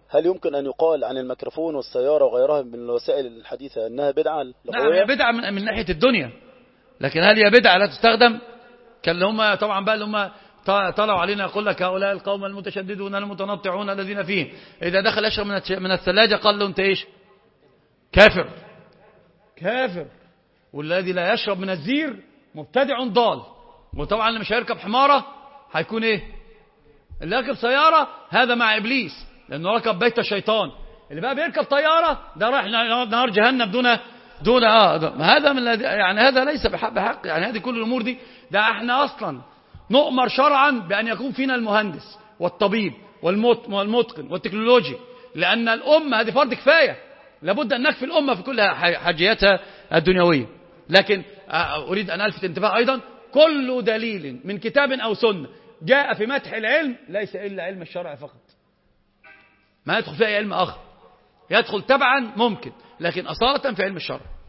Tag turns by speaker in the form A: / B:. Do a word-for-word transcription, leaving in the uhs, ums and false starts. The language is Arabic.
A: هل يمكن أن يقال عن الميكروفون والسيارة وغيرها من الوسائل الحديثة أنها بدعة
B: نعم هي بدعة من, من ناحية الدنيا، لكن هل هي بدعة لا تستخدم؟ كان هم طبعا بقى اللي هم طلعوا علينا يقول لك هؤلاء القوم المتشددون المتنطعون الذين فيهم إذا دخل يشرب من الثلاجة قال له أنت إيش؟ كافر كافر. والذي لا يشرب من الزير مبتدع ضال. وطبعا اللي مش هيركب حمارة هيكون إيه؟ اللي يركب سيارة هذا مع إبليس لأنه ركب بيت الشيطان. اللي بقى بيركب طيارة ده رايح نهار جهنم دون دون آه ده. هذا من يعني هذا ليس بحق, بحق يعني هذه كل الأمور دي ده احنا أصلا نؤمر شرعا بأن يكون فينا المهندس والطبيب والمتقن والتكنولوجي، لأن الأمة هذه فرض كفاية لابد أن نكفي الأمة في كل حاجياتها الدنيوية. لكن أريد أن ألفت انتباه أيضا كل دليل من كتاب أو سنة جاء في مدح العلم ليس إلا علم الشرع فقط، ما يدخل فيه علم آخر، يدخل تبعا ممكن لكن أصالة في علم الشرع.